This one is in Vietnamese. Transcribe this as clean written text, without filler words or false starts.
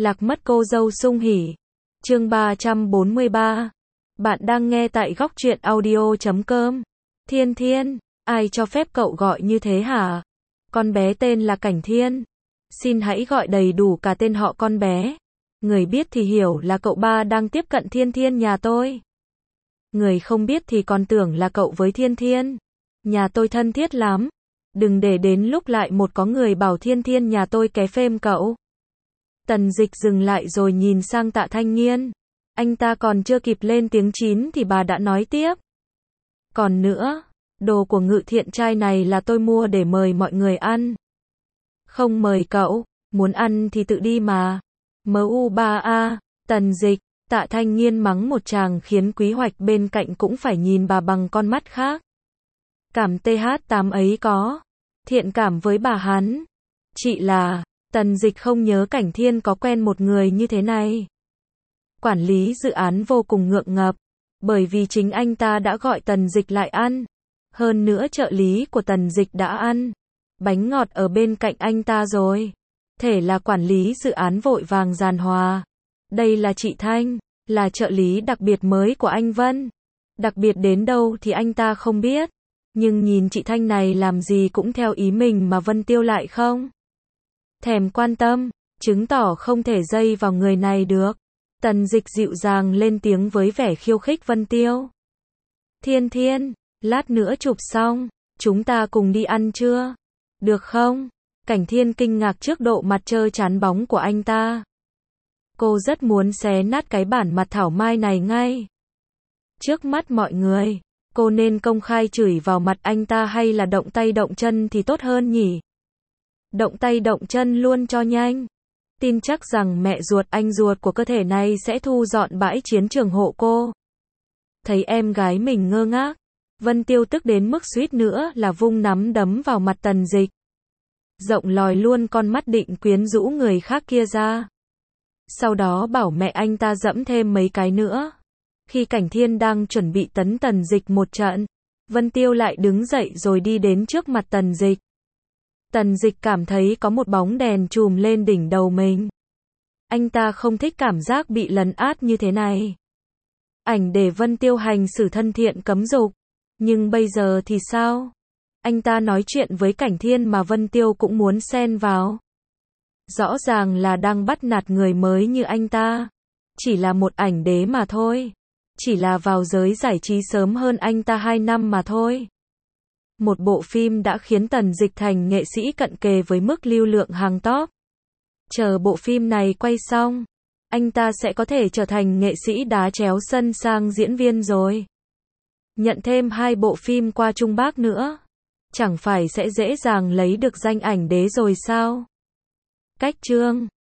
Lạc mất cô dâu sung hỉ. Chương 343. Bạn đang nghe tại góc truyện audio.com. Thiên Thiên, ai cho phép cậu gọi như thế hả? Con bé tên là Cảnh Thiên. Xin hãy gọi đầy đủ cả tên họ con bé. Người biết thì hiểu là cậu ba đang tiếp cận Thiên Thiên nhà tôi. Người không biết thì còn tưởng là cậu với Thiên Thiên. Nhà tôi thân thiết lắm. Đừng để đến lúc lại một có người bảo Thiên Thiên nhà tôi ké phêm cậu. Tần Dịch dừng lại rồi nhìn sang Tạ Thanh Nghiên. Anh ta còn chưa kịp lên tiếng chín thì bà đã nói tiếp. Còn nữa, đồ của Ngự Thiện trai này là tôi mua để mời mọi người ăn. Không mời cậu, muốn ăn thì tự đi mà. MU3A, Tần Dịch, Tạ Thanh Nghiên mắng một tràng khiến Quý Hoạch bên cạnh cũng phải nhìn bà bằng con mắt khác. Cảm TH8 ấy có thiện cảm với bà hắn. Chị là, Tần Dịch không nhớ Cảnh Thiên có quen một người như thế này. Quản lý dự án vô cùng ngượng ngập, bởi vì chính anh ta đã gọi Tần Dịch lại ăn. Hơn nữa trợ lý của Tần Dịch đã ăn bánh ngọt ở bên cạnh anh ta rồi. Thể là quản lý dự án vội vàng giàn hòa. Đây là chị Thanh, là trợ lý đặc biệt mới của anh Vân. Đặc biệt đến đâu thì anh ta không biết. Nhưng nhìn chị Thanh này làm gì cũng theo ý mình mà Vân Tiêu lại không thèm quan tâm, chứng tỏ không thể dây vào người này được. Tần Dịch dịu dàng lên tiếng với vẻ khiêu khích Vân Tiêu. Thiên Thiên, lát nữa chụp xong, chúng ta cùng đi ăn chưa? Được không? Cảnh Thiên kinh ngạc trước độ mặt trơ chán bóng của anh ta. Cô rất muốn xé nát cái bản mặt thảo mai này ngay. Trước mắt mọi người, cô nên công khai chửi vào mặt anh ta hay là động tay động chân thì tốt hơn nhỉ? Động tay động chân luôn cho nhanh. Tin chắc rằng mẹ ruột anh ruột của cơ thể này sẽ thu dọn bãi chiến trường hộ cô. Thấy em gái mình ngơ ngác, Vân Tiêu tức đến mức suýt nữa là vung nắm đấm vào mặt Tần Dịch. Rộng lòi luôn con mắt định quyến rũ người khác kia ra. Sau đó bảo mẹ anh ta dẫm thêm mấy cái nữa. Khi Cảnh Thiên đang chuẩn bị tấn Tần Dịch một trận, Vân Tiêu lại đứng dậy rồi đi đến trước mặt Tần Dịch. Tần Dịch cảm thấy có một bóng đèn chùm lên đỉnh đầu mình. Anh ta không thích cảm giác bị lấn át như thế này. Ảnh để Vân Tiêu hành xử thân thiện cấm dục. Nhưng bây giờ thì sao? Anh ta nói chuyện với Cảnh Thiên mà Vân Tiêu cũng muốn xen vào. Rõ ràng là đang bắt nạt người mới như anh ta. Chỉ là một ảnh đế mà thôi. Chỉ là vào giới giải trí sớm hơn anh ta 2 năm mà thôi. Một bộ phim đã khiến Tần Dịch thành nghệ sĩ cận kề với mức lưu lượng hàng top. Chờ bộ phim này quay xong, anh ta sẽ có thể trở thành nghệ sĩ đá chéo sân sang diễn viên rồi. Nhận thêm 2 bộ phim qua Trung Bắc nữa, chẳng phải sẽ dễ dàng lấy được danh ảnh đế rồi sao? Cách chương